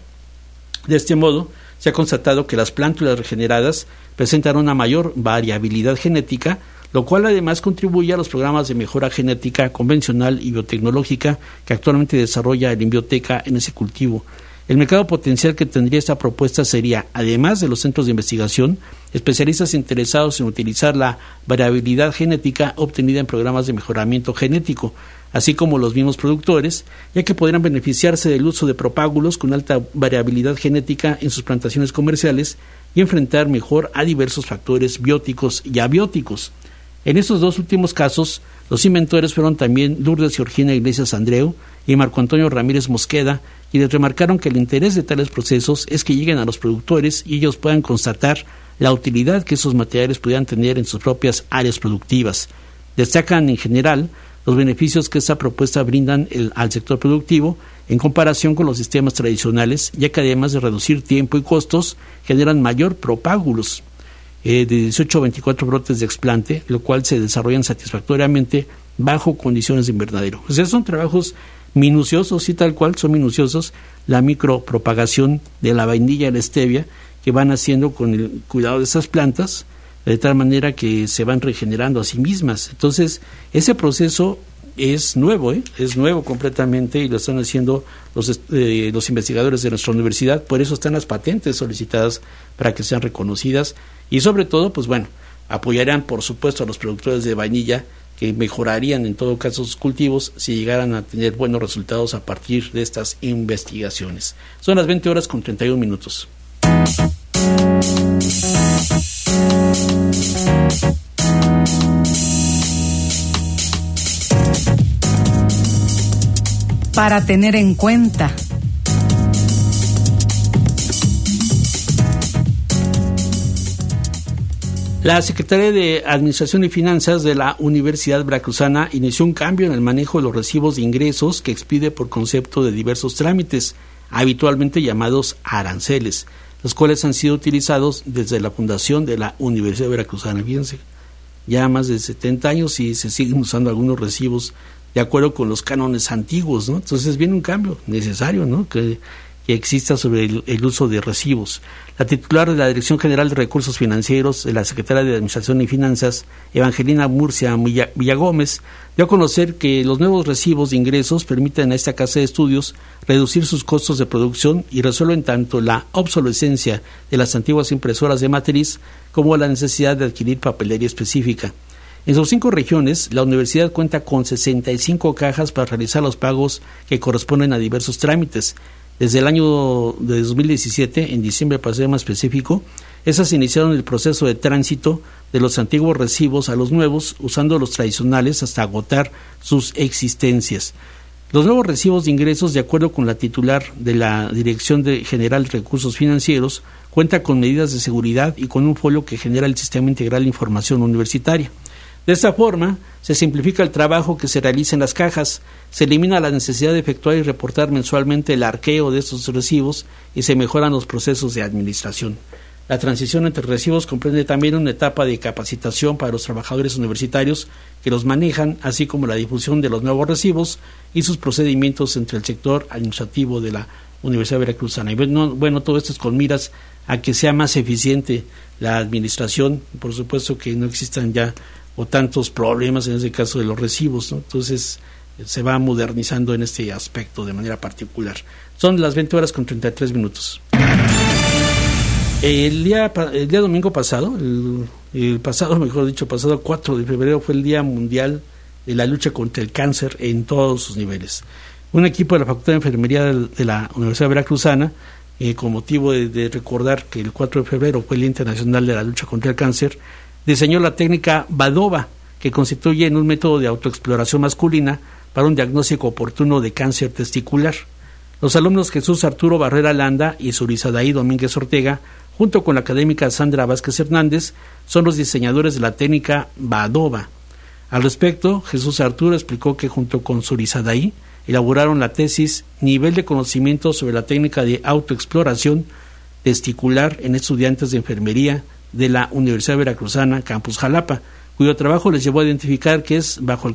De este modo, se ha constatado que las plántulas regeneradas presentan una mayor variabilidad genética, lo cual además contribuye a los programas de mejora genética convencional y biotecnológica que actualmente desarrolla el Inbioteca en ese cultivo. El mercado potencial que tendría esta propuesta sería, además de los centros de investigación, especialistas interesados en utilizar la variabilidad genética obtenida en programas de mejoramiento genético, así como los mismos productores, ya que podrán beneficiarse del uso de propágulos con alta variabilidad genética en sus plantaciones comerciales y enfrentar mejor a diversos factores bióticos y abióticos. En estos dos últimos casos, los inventores fueron también Lourdes Georgina Iglesias Andreu y Marco Antonio Ramírez Mosqueda, quienes remarcaron que el interés de tales procesos es que lleguen a los productores y ellos puedan constatar la utilidad que esos materiales pudieran tener en sus propias áreas productivas. Destacan en general los beneficios que esta propuesta brindan al sector productivo en comparación con los sistemas tradicionales, ya que además de reducir tiempo y costos, generan mayor propágulos de 18 a 24 brotes de explante, lo cual se desarrollan satisfactoriamente bajo condiciones de invernadero. O sea, son trabajos minuciosos, sí, tal cual, son minuciosos, la micropropagación de la vainilla y la stevia, que van haciendo con el cuidado de esas plantas, de tal manera que se van regenerando a sí mismas. Entonces, ese proceso es nuevo, es nuevo completamente, y lo están haciendo los investigadores de nuestra universidad. Por eso están las patentes solicitadas para que sean reconocidas, y sobre todo, pues bueno, apoyarán por supuesto a los productores de vainilla, que mejorarían en todo caso sus cultivos si llegaran a tener buenos resultados a partir de estas investigaciones. Son las 20:31. Para tener en cuenta. La Secretaría de Administración y Finanzas de la Universidad Veracruzana inició un cambio en el manejo de los recibos de ingresos que expide por concepto de diversos trámites, habitualmente llamados aranceles, los cuales han sido utilizados desde la fundación de la Universidad Veracruzana. Fíjense, ya más de 70 años y se siguen usando algunos recibos de acuerdo con los cánones antiguos, ¿no? Entonces viene un cambio necesario, ¿no?, que exista sobre el uso de recibos. La titular de la Dirección General de Recursos Financieros de la Secretaría de Administración y Finanzas, Evangelina Murcia Villagómez, dio a conocer que los nuevos recibos de ingresos permiten a esta casa de estudios reducir sus costos de producción y resuelven tanto la obsolescencia de las antiguas impresoras de matriz como la necesidad de adquirir papelería específica. En sus 5 regiones, la universidad cuenta con 65 cajas para realizar los pagos que corresponden a diversos trámites. Desde el año de 2017, en diciembre para ser más específico, esas iniciaron el proceso de tránsito de los antiguos recibos a los nuevos, usando los tradicionales hasta agotar sus existencias. Los nuevos recibos de ingresos, de acuerdo con la titular de la Dirección General de Recursos Financieros, cuenta con medidas de seguridad y con un folio que genera el Sistema Integral de Información Universitaria. De esta forma, se simplifica el trabajo que se realiza en las cajas, se elimina la necesidad de efectuar y reportar mensualmente el arqueo de estos recibos y se mejoran los procesos de administración. La transición entre recibos comprende también una etapa de capacitación para los trabajadores universitarios que los manejan, así como la difusión de los nuevos recibos y sus procedimientos entre el sector administrativo de la Universidad Veracruzana. Y bueno, todo esto es con miras a que sea más eficiente la administración, por supuesto que no existan ya o tantos problemas en este caso de los recibos, ¿no? Entonces se va modernizando en este aspecto de manera particular. Son las 20 horas con 33 minutos. El día domingo pasado, pasado 4 de febrero fue el Día Mundial de la Lucha contra el Cáncer en todos sus niveles. Un equipo de la Facultad de Enfermería de la Universidad Veracruzana, con motivo de recordar que el 4 de febrero fue el Día Internacional de la Lucha contra el Cáncer, diseñó la técnica Badova, que constituye en un método de autoexploración masculina para un diagnóstico oportuno de cáncer testicular. Los alumnos Jesús Arturo Barrera Landa y Surizadaí Domínguez Ortega, junto con la académica Sandra Vázquez Hernández, son los diseñadores de la técnica Badova. Al respecto, Jesús Arturo explicó que junto con Surizadaí elaboraron la tesis Nivel de conocimiento sobre la técnica de autoexploración testicular en estudiantes de enfermería de la Universidad Veracruzana, Campus Jalapa, cuyo trabajo les llevó a identificar que es bajo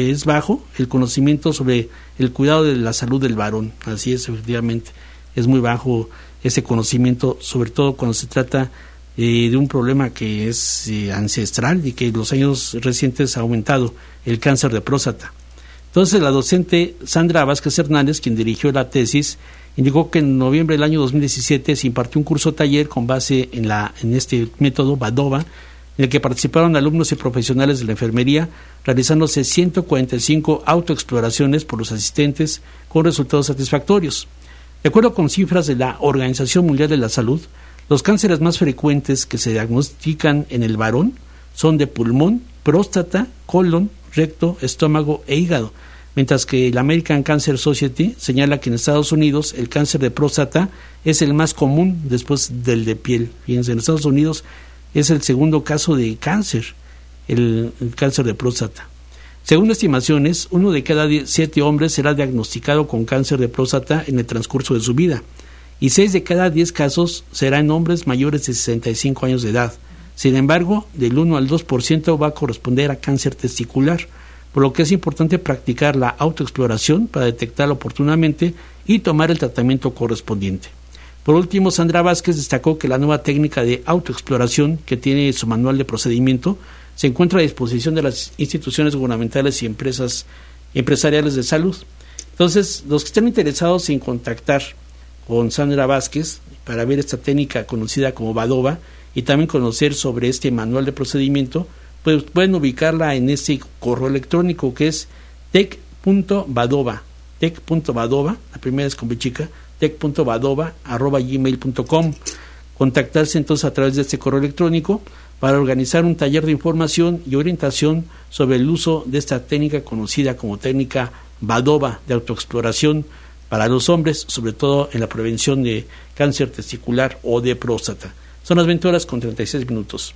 el conocimiento sobre el cuidado de la salud del varón. Así es, efectivamente, es muy bajo ese conocimiento, sobre todo cuando se trata de un problema que es ancestral y que en los años recientes ha aumentado, el cáncer de próstata. Entonces, la docente Sandra Vázquez Hernández, quien dirigió la tesis, indicó que en noviembre del año 2017 se impartió un curso taller con base en este método Badova, en el que participaron alumnos y profesionales de la enfermería, realizándose 145 autoexploraciones por los asistentes con resultados satisfactorios. De acuerdo con cifras de la Organización Mundial de la Salud, los cánceres más frecuentes que se diagnostican en el varón son de pulmón, próstata, colon, recto, estómago e hígado, mientras que la American Cancer Society señala que en Estados Unidos el cáncer de próstata es el más común después del de piel. Fíjense, en Estados Unidos es el segundo caso de cáncer, el cáncer de próstata. Según estimaciones, 1 de cada 7 hombres será diagnosticado con cáncer de próstata en el transcurso de su vida, y 6 de cada 10 casos serán hombres mayores de 65 años de edad. Sin embargo, del 1 al 2% va a corresponder a cáncer testicular, por lo que es importante practicar la autoexploración para detectarlo oportunamente y tomar el tratamiento correspondiente. Por último, Sandra Vázquez destacó que la nueva técnica de autoexploración, que tiene su manual de procedimiento, se encuentra a disposición de las instituciones gubernamentales y empresariales de salud. Entonces, los que estén interesados en contactar con Sandra Vázquez para ver esta técnica conocida como Badova y también conocer sobre este manual de procedimiento, pues pueden ubicarla en este correo electrónico que es tec.badova, la primera es con B chica, tec.badova@gmail.com. Contactarse entonces a través de este correo electrónico para organizar un taller de información y orientación sobre el uso de esta técnica conocida como técnica Badova de autoexploración para los hombres, sobre todo en la prevención de cáncer testicular o de próstata. Son las 20 horas con 36 minutos.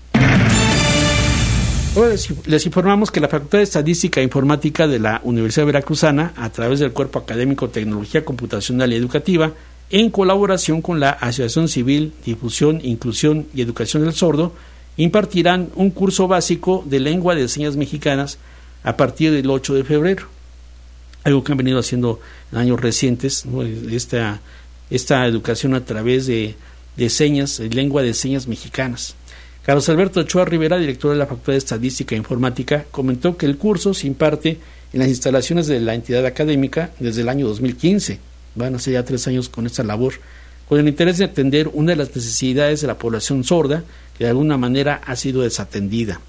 Ahora les informamos que la Facultad de Estadística e Informática de la Universidad Veracruzana, a través del Cuerpo Académico Tecnología Computacional y Educativa, en colaboración con la Asociación Civil Difusión, Inclusión y Educación del Sordo, impartirán un curso básico de lengua de señas mexicanas a partir del 8 de febrero. Algo que han venido haciendo en años recientes, ¿no? Esta educación a través de señas, de lengua de señas mexicanas. Carlos Alberto Ochoa Rivera, director de la Facultad de Estadística e Informática, comentó que el curso se imparte en las instalaciones de la entidad académica desde el año 2015. Van a ser ya 3 años con esta labor, con el interés de atender una de las necesidades de la población sorda que de alguna manera ha sido desatendida.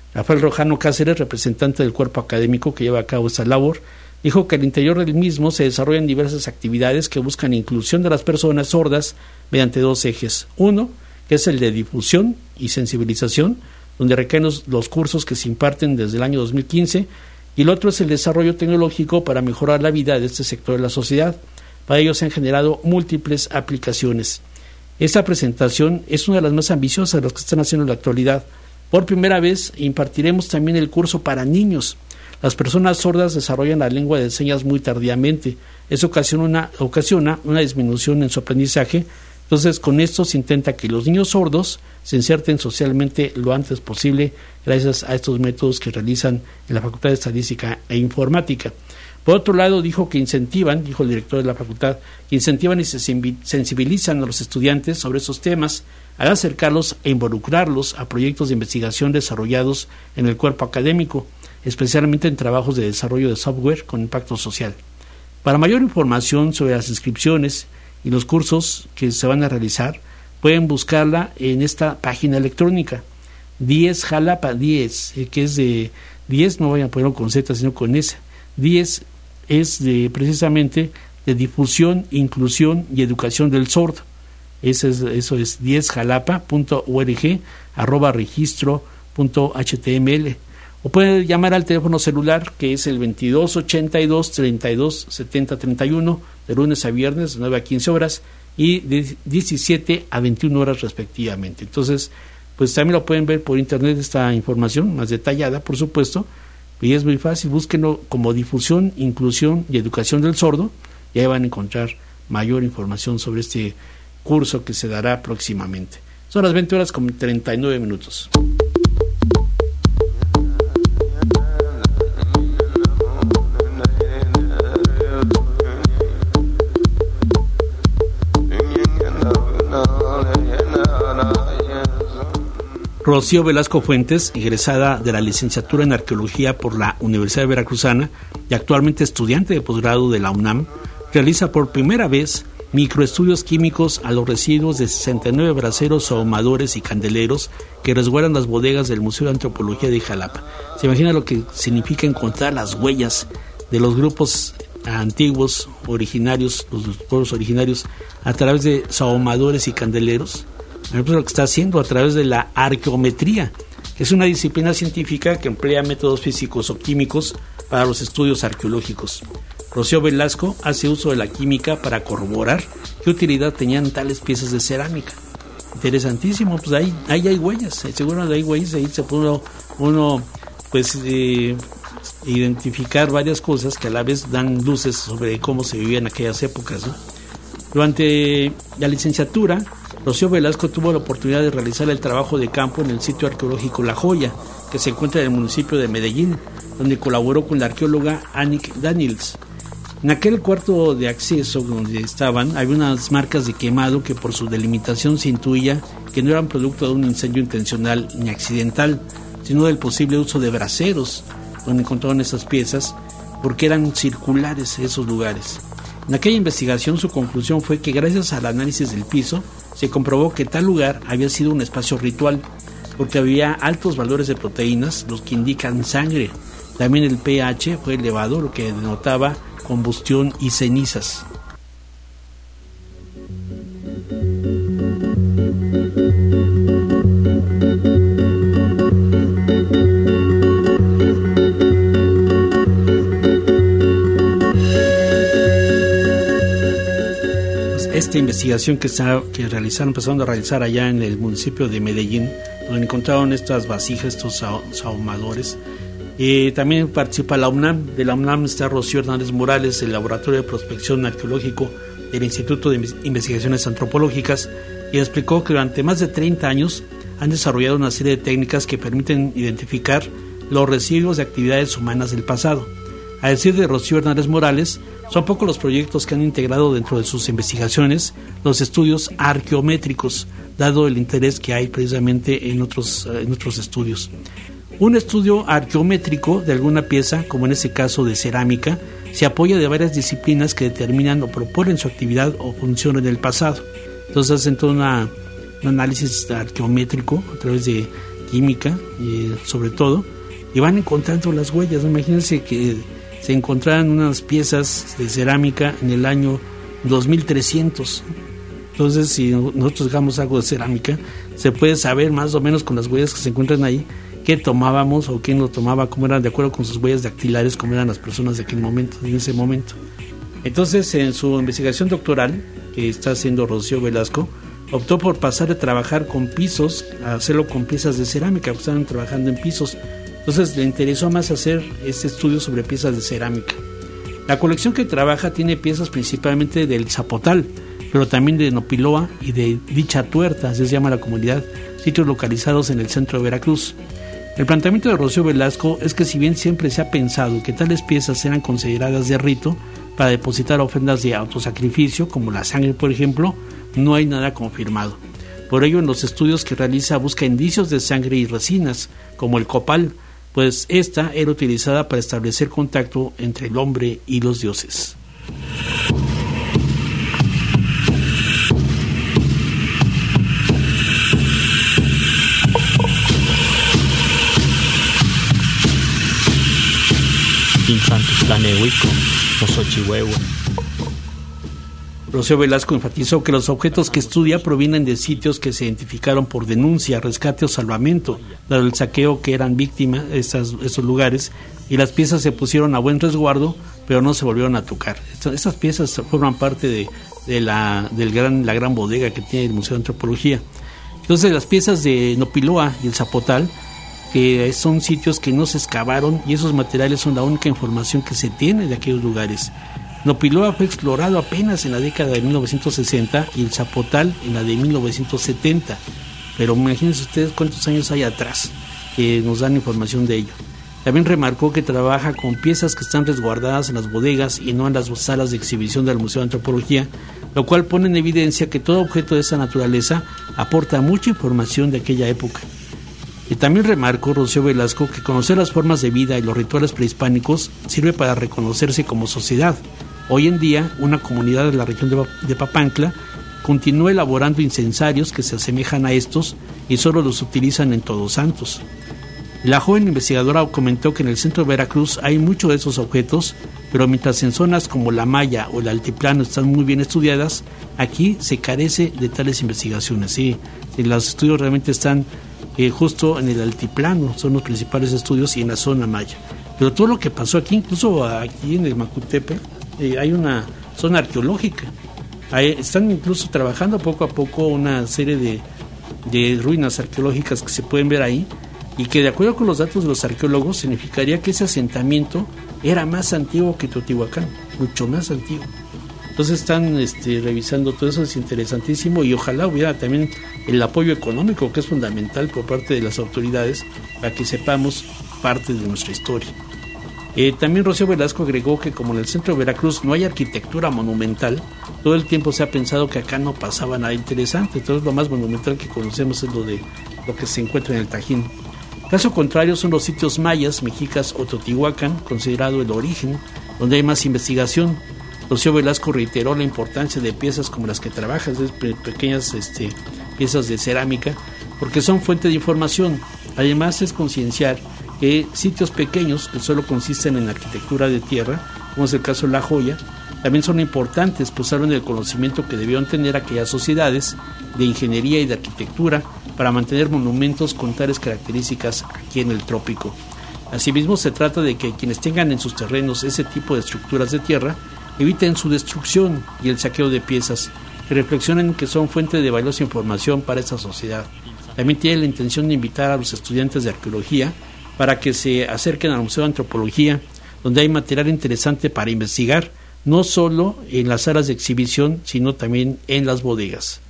Rafael Rojano Cáceres, representante del cuerpo académico que lleva a cabo esta labor, dijo que al interior del mismo se desarrollan diversas actividades que buscan inclusión de las personas sordas mediante 2 ejes. Uno, que es el de difusión y sensibilización, donde recaen los cursos que se imparten desde el año 2015, y el otro es el desarrollo tecnológico para mejorar la vida de este sector de la sociedad. Para ello se han generado múltiples aplicaciones. Esta presentación es una de las más ambiciosas de las que están haciendo en la actualidad. Por primera vez impartiremos también el curso para niños. Las personas sordas desarrollan la lengua de señas muy tardíamente. Eso ocasiona una disminución en su aprendizaje. Entonces, con esto se intenta que los niños sordos se inserten socialmente lo antes posible gracias a estos métodos que realizan en la Facultad de Estadística e Informática. Por otro lado, dijo el director de la facultad, que incentivan y se sensibilizan a los estudiantes sobre esos temas al acercarlos e involucrarlos a proyectos de investigación desarrollados en el cuerpo académico, especialmente en trabajos de desarrollo de software con impacto social. Para mayor información sobre las inscripciones y los cursos que se van a realizar, pueden buscarla en esta página electrónica, 10 Jalapa 10, que es de 10, no vayan a ponerlo con Z, sino con S. 10 es precisamente de difusión, inclusión y educación del sordo. Eso es 10jalapa.org @registro.html, o pueden llamar al teléfono celular que es el 2282 32 70 31 de lunes a viernes de 9 a 15 horas y de 17 a 21 horas respectivamente. Entonces, pues también lo pueden ver por internet esta información más detallada, por supuesto, y es muy fácil. Búsquenlo como difusión, inclusión y educación del sordo, y ahí van a encontrar mayor información sobre este curso que se dará próximamente. Son las 20 horas con 39 minutos. Rocío Velasco Fuentes, egresada de la licenciatura en Arqueología por la Universidad Veracruzana y actualmente estudiante de posgrado de la UNAM, realiza por primera vez microestudios químicos a los residuos de 69 braseros, ahumadores y candeleros que resguardan las bodegas del Museo de Antropología de Jalapa. ¿Se imagina lo que significa encontrar las huellas de los grupos antiguos, originarios, los pueblos originarios, a través de ahumadores y candeleros? Lo que está haciendo a través de la arqueometría. Es una disciplina científica que emplea métodos físicos o químicos para los estudios arqueológicos. Rocío Velasco hace uso de la química para corroborar qué utilidad tenían tales piezas de cerámica. Interesantísimo, pues ahí hay huellas, seguro hay huellas, ahí se puede uno identificar varias cosas que a la vez dan luces sobre cómo se vivía en aquellas épocas, ¿no? Durante la licenciatura, Rocío Velasco tuvo la oportunidad de realizar el trabajo de campo en el sitio arqueológico La Joya, que se encuentra en el municipio de Medellín, donde colaboró con la arqueóloga Annick Daniels. En aquel cuarto de acceso donde estaban, había unas marcas de quemado que por su delimitación se intuía que no eran producto de un incendio intencional ni accidental, sino del posible uso de braseros, donde encontraron esas piezas, porque eran circulares esos lugares. En aquella investigación su conclusión fue que gracias al análisis del piso se comprobó que tal lugar había sido un espacio ritual, porque había altos valores de proteínas, los que indican sangre. También el pH fue elevado, lo que denotaba combustión y cenizas. Esta investigación que empezaron a realizar allá en el municipio de Medellín, donde encontraron estas vasijas, estos ahumadores. También participa la UNAM. De la UNAM está Rocío Hernández Morales, del Laboratorio de Prospección Arqueológico del Instituto de Investigaciones Antropológicas, y explicó que durante más de 30 años han desarrollado una serie de técnicas que permiten identificar los residuos de actividades humanas del pasado. A decir de Rocío Hernández Morales, son pocos los proyectos que han integrado dentro de sus investigaciones los estudios arqueométricos, dado el interés que hay precisamente en otros estudios. Un estudio arqueométrico de alguna pieza, como en este caso de cerámica, se apoya de varias disciplinas que determinan o proponen su actividad o función en el pasado. Entonces hacen todo un análisis arqueométrico a través de química, sobre todo, y van encontrando las huellas. Imagínense que se encontraran unas piezas de cerámica en el año 2300. Entonces, si nosotros dejamos algo de cerámica, se puede saber más o menos con las huellas que se encuentran ahí qué tomábamos o quién lo tomaba, cómo eran, de acuerdo con sus huellas dactilares, cómo eran las personas de aquel momento, en ese momento. Entonces, en su investigación doctoral que está haciendo Rocío Velasco, optó por pasar de trabajar con pisos a hacerlo con piezas de cerámica, porque estaban trabajando en pisos. Entonces le interesó más hacer este estudio sobre piezas de cerámica. La colección que trabaja tiene piezas principalmente del Zapotal, pero también de Nopiloa y de Dicha Tuerta, así se llama la comunidad, sitios localizados en el centro de Veracruz. El planteamiento de Rocío Velasco es que si bien siempre se ha pensado que tales piezas eran consideradas de rito para depositar ofrendas de autosacrificio, como la sangre por ejemplo, no hay nada confirmado. Por ello, en los estudios que realiza busca indicios de sangre y resinas, como el copal, pues esta era utilizada para establecer contacto entre el hombre y los dioses. Rocío Velasco enfatizó que los objetos que estudia provienen de sitios que se identificaron por denuncia, rescate o salvamento, dado el saqueo que eran víctimas de esos lugares, y las piezas se pusieron a buen resguardo, pero no se volvieron a tocar. Estas piezas forman parte de la gran bodega que tiene el Museo de Antropología. Entonces, las piezas de Nopiloa y el Zapotal, que son sitios que no se excavaron, y esos materiales son la única información que se tiene de aquellos lugares. Nopiloa fue explorado apenas en la década de 1960 y el Zapotal en la de 1970, pero imagínense ustedes cuántos años hay atrás que nos dan información de ello. También remarcó que trabaja con piezas que están resguardadas en las bodegas y no en las salas de exhibición del Museo de Antropología, lo cual pone en evidencia que todo objeto de esa naturaleza aporta mucha información de aquella época. Y también remarcó Rocío Velasco que conocer las formas de vida y los rituales prehispánicos sirve para reconocerse como sociedad. Hoy en día, una comunidad de la región de Papantla continúa elaborando incensarios que se asemejan a estos y solo los utilizan en Todos Santos. La joven investigadora comentó que en el centro de Veracruz hay muchos de esos objetos, pero mientras en zonas como la Maya o el Altiplano están muy bien estudiadas, aquí se carece de tales investigaciones. Sí, los estudios realmente están justo en el Altiplano, son los principales estudios, y en la zona Maya. Pero todo lo que pasó aquí, incluso aquí en el Macutepe, hay una zona arqueológica. Están incluso trabajando poco a poco una serie de ruinas arqueológicas que se pueden ver ahí, y que de acuerdo con los datos de los arqueólogos significaría que ese asentamiento era más antiguo que Teotihuacán, mucho más antiguo. Entonces están revisando todo eso, es interesantísimo, y ojalá hubiera también el apoyo económico, que es fundamental por parte de las autoridades, para que sepamos parte de nuestra historia. También Rocío Velasco agregó que como en el centro de Veracruz no hay arquitectura monumental, todo el tiempo se ha pensado que acá no pasaba nada interesante. Entonces lo más monumental que conocemos es lo que se encuentra en el Tajín. Caso contrario son los sitios mayas, mexicas o Teotihuacán, considerado el origen, donde hay más investigación. Rocío Velasco reiteró la importancia de piezas como las que trabajas, pequeñas piezas de cerámica, porque son fuente de información. Además es concienciar que sitios pequeños que solo consisten en arquitectura de tierra, como es el caso de La Joya, también son importantes, pues hablan del conocimiento que debieron tener aquellas sociedades de ingeniería y de arquitectura para mantener monumentos con tales características aquí en el trópico. Asimismo, se trata de que quienes tengan en sus terrenos ese tipo de estructuras de tierra eviten su destrucción y el saqueo de piezas, que reflexionen que son fuente de valiosa información para esta sociedad. También tiene la intención de invitar a los estudiantes de arqueología para que se acerquen al Museo de Antropología, donde hay material interesante para investigar, no solo en las salas de exhibición, sino también en las bodegas.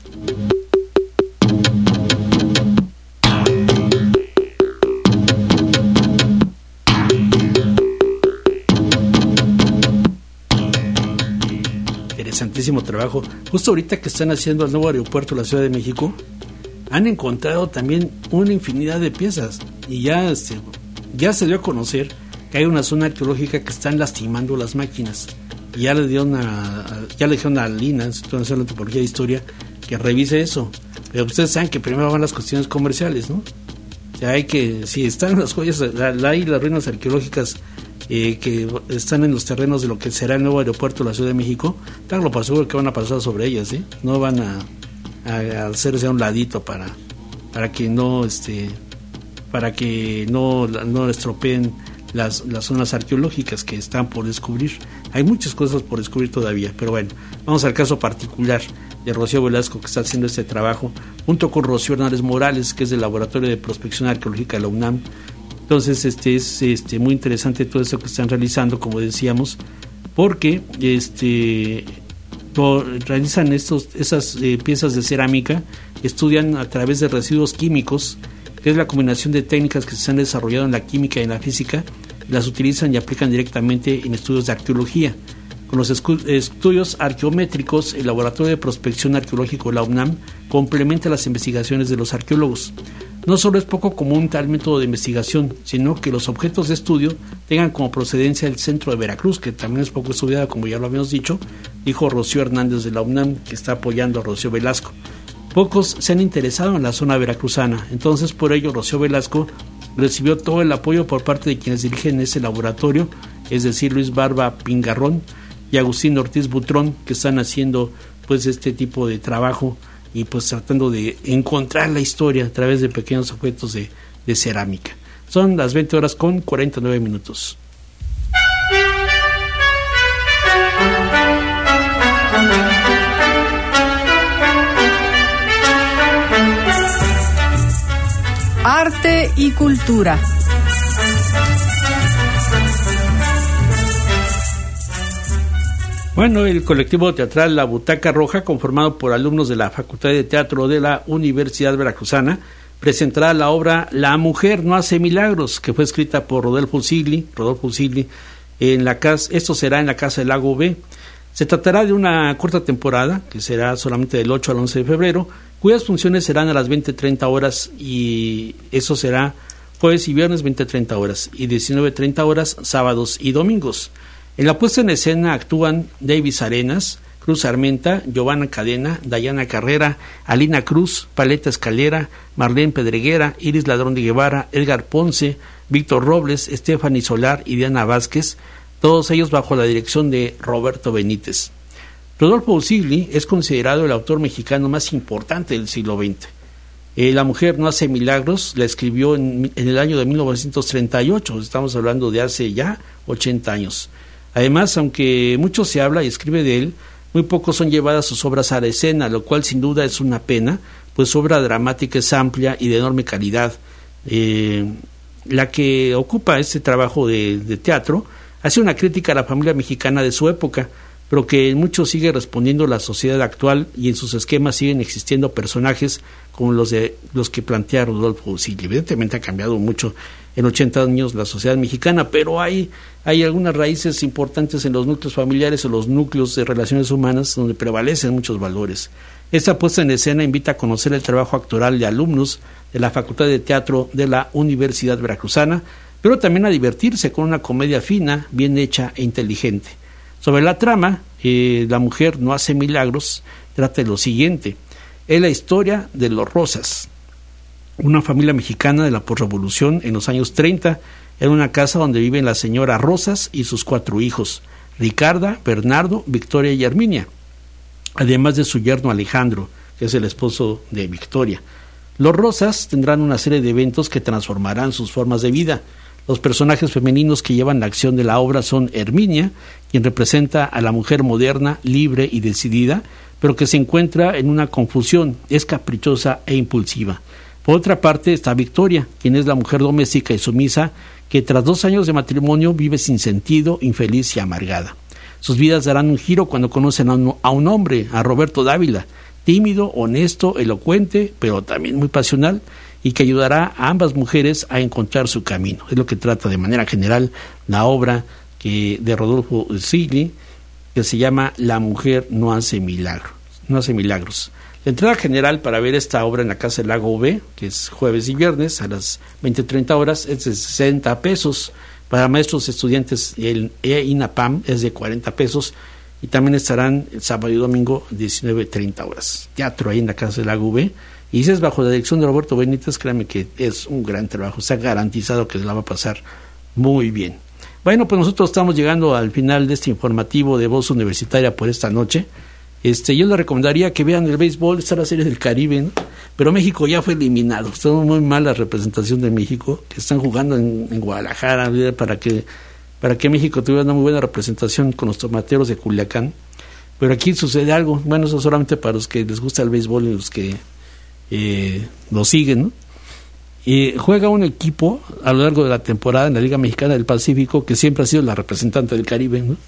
Interesantísimo trabajo. Justo ahorita que están haciendo el nuevo aeropuerto de la Ciudad de México, han encontrado también una infinidad de piezas, y ya se dio a conocer que hay una zona arqueológica que están lastimando las máquinas, y ya le dijeron a Lina, Instituto Nacional de Antropología e Historia, que revise eso. Pero ustedes saben que primero van las cuestiones comerciales, ¿no? hay que, si están las joyas, hay las ruinas arqueológicas que están en los terrenos de lo que será el nuevo aeropuerto de la Ciudad de México, tenganlo por seguro que van a pasar sobre ellas, no van a hacerse a un ladito para que no estropeen las zonas arqueológicas que están por descubrir. Hay muchas cosas por descubrir todavía, pero bueno, vamos al caso particular de Rocío Velasco, que está haciendo este trabajo junto con Rocío Hernández Morales, que es del Laboratorio de Prospección Arqueológica de la UNAM. Entonces es muy interesante todo esto que están realizando, como decíamos, porque realizan esas piezas de cerámica, estudian a través de residuos químicos, que es la combinación de técnicas que se han desarrollado en la química y en la física, las utilizan y aplican directamente en estudios de arqueología. Con los estudios arqueométricos, el Laboratorio de Prospección Arqueológico de la UNAM complementa las investigaciones de los arqueólogos. No solo es poco común tal método de investigación, sino que los objetos de estudio tengan como procedencia el centro de Veracruz, que también es poco estudiado, como ya lo habíamos dicho, dijo Rocío Hernández de la UNAM, que está apoyando a Rocío Velasco. Pocos se han interesado en la zona veracruzana, entonces por ello Rocío Velasco recibió todo el apoyo por parte de quienes dirigen ese laboratorio, es decir, Luis Barba Pingarrón y Agustín Ortiz Butrón, que están haciendo pues este tipo de trabajo y pues tratando de encontrar la historia a través de pequeños objetos de cerámica. Son las 20:49. Arte y cultura. Bueno, el colectivo teatral La Butaca Roja, conformado por alumnos de la Facultad de Teatro de la Universidad Veracruzana, presentará la obra La mujer no hace milagros, que fue escrita por Rodolfo Sigli, en la casa. Esto será en la Casa del Lago B. Se tratará de una corta temporada, que será solamente del 8 al 11 de febrero, cuyas funciones serán a las 20:30 horas, y eso será jueves y viernes 20:30 horas, y 19:30 horas sábados y domingos. En la puesta en escena actúan Davis Arenas, Cruz Armenta, Giovanna Cadena, Dayana Carrera, Alina Cruz, Paleta Escalera, Marlene Pedreguera, Iris Ladrón de Guevara, Edgar Ponce, Víctor Robles, Stephanie Solar y Diana Vázquez, todos ellos bajo la dirección de Roberto Benítez. Rodolfo Usigli es considerado el autor mexicano más importante del siglo XX. La mujer no hace milagros la escribió en el año de 1938, estamos hablando de hace ya 80 años. Además, aunque mucho se habla y escribe de él, muy pocos son llevadas sus obras a la escena, lo cual sin duda es una pena, pues su obra dramática es amplia y de enorme calidad. La que ocupa este trabajo de teatro hace una crítica a la familia mexicana de su época, pero que en mucho sigue respondiendo la sociedad actual, y en sus esquemas siguen existiendo personajes como los que plantea Rodolfo Usigli. Evidentemente ha cambiado mucho en 80 años la sociedad mexicana, pero hay algunas raíces importantes en los núcleos familiares o los núcleos de relaciones humanas donde prevalecen muchos valores. Esta puesta en escena invita a conocer el trabajo actoral de alumnos de la Facultad de Teatro de la Universidad Veracruzana, pero también a divertirse con una comedia fina, bien hecha e inteligente. Sobre la trama, La mujer no hace milagros trata de lo siguiente: es la historia de los Rosas, una familia mexicana de la posrevolución en los años 30, en una casa donde viven la señora Rosas y sus 4 hijos, Ricarda, Bernardo, Victoria y Herminia, además de su yerno Alejandro, que es el esposo de Victoria. Los Rosas tendrán una serie de eventos que transformarán sus formas de vida. Los personajes femeninos que llevan la acción de la obra son Herminia, quien representa a la mujer moderna, libre y decidida, pero que se encuentra en una confusión, es caprichosa e impulsiva. Por otra parte está Victoria, quien es la mujer doméstica y sumisa, que tras 2 años de matrimonio vive sin sentido, infeliz y amargada. Sus vidas darán un giro cuando conocen a un hombre, a Roberto Dávila, tímido, honesto, elocuente, pero también muy pasional, y que ayudará a ambas mujeres a encontrar su camino. Es lo que trata de manera general la obra de Rodolfo Usigli, que se llama La mujer no hace milagros. La entrada general para ver esta obra en la Casa del Lago V, que es jueves y viernes a las 20:30 horas, es de 60 pesos. Para maestros, estudiantes, el INAPAM es de 40 pesos. Y también estarán el sábado y domingo 19:30 horas. Teatro ahí en la Casa del Lago V. Y si es bajo la dirección de Roberto Benítez, créanme que es un gran trabajo, se ha garantizado que se la va a pasar muy bien. Bueno, pues nosotros estamos llegando al final de este informativo de Voz Universitaria por esta noche. Yo les recomendaría que vean el béisbol, está la Serie del Caribe, ¿no? Pero México ya fue eliminado, está muy mal la representación de México, que están jugando en Guadalajara para que México tuviera una muy buena representación con los tomateros de Culiacán. Pero aquí sucede algo, bueno, eso solamente para los que les gusta el béisbol y los que lo siguen, ¿no? Juega un equipo a lo largo de la temporada en la Liga Mexicana del Pacífico que siempre ha sido la representante del Caribe, ¿no?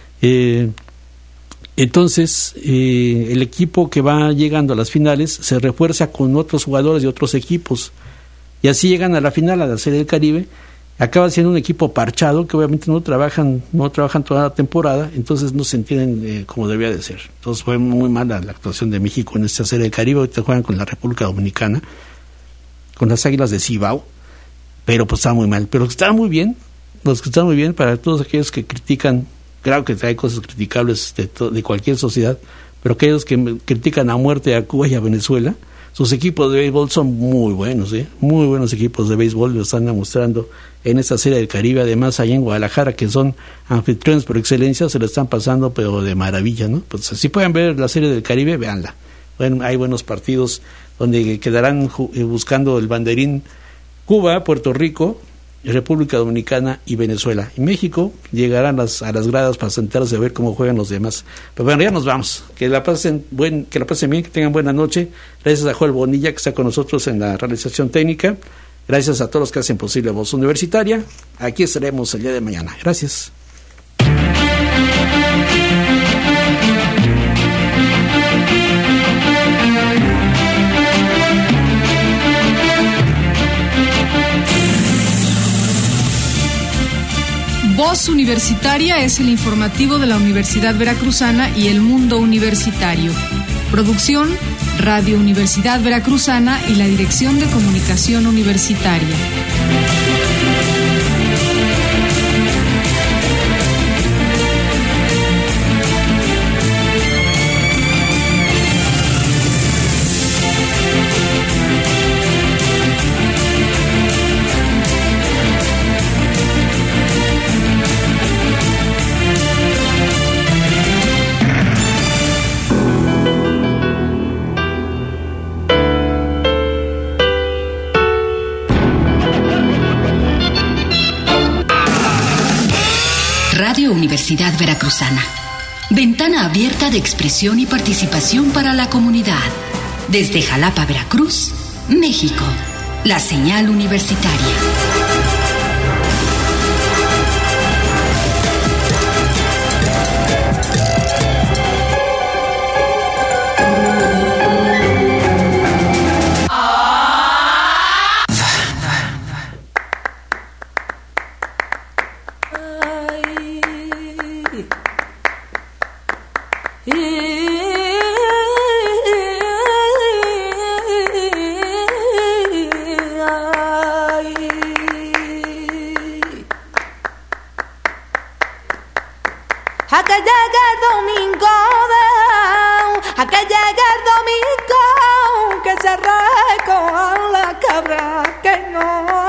Entonces, el equipo que va llegando a las finales se refuerza con otros jugadores de otros equipos y así llegan a la final, a la Serie del Caribe. Acaba siendo un equipo parchado que obviamente no trabajan toda la temporada, entonces no se entienden como debía de ser. Entonces fue muy mala la actuación de México en esta Serie del Caribe. Ahorita juegan con la República Dominicana, con las Águilas de Cibao, pero pues está muy mal. Pero está muy bien, para todos aquellos que critican. Claro que hay cosas criticables de cualquier sociedad, pero aquellos que critican a muerte a Cuba y a Venezuela, sus equipos de béisbol son muy buenos, muy buenos equipos de béisbol, lo están demostrando en esta Serie del Caribe. Además, allá en Guadalajara, que son anfitriones por excelencia, se lo están pasando, pero de maravilla, ¿no? Pues si pueden ver la Serie del Caribe, véanla. Bueno, hay buenos partidos donde quedarán buscando el banderín Cuba, Puerto Rico, República Dominicana y Venezuela. Y México llegarán a las gradas para sentarse a ver cómo juegan los demás. Pero bueno, ya nos vamos. Que la pasen bien, que tengan buena noche. Gracias a Joel Bonilla, que está con nosotros en la realización técnica. Gracias a todos los que hacen posible Voz Universitaria. Aquí estaremos el día de mañana. Gracias. Voz Universitaria es el informativo de la Universidad Veracruzana y el mundo universitario. Producción, Radio Universidad Veracruzana y la Dirección de Comunicación Universitaria. Radio Universidad Veracruzana. Ventana abierta de expresión y participación para la comunidad. Desde Jalapa, Veracruz, México. La señal universitaria. que llegue el domingo, que se recoja la cabra que no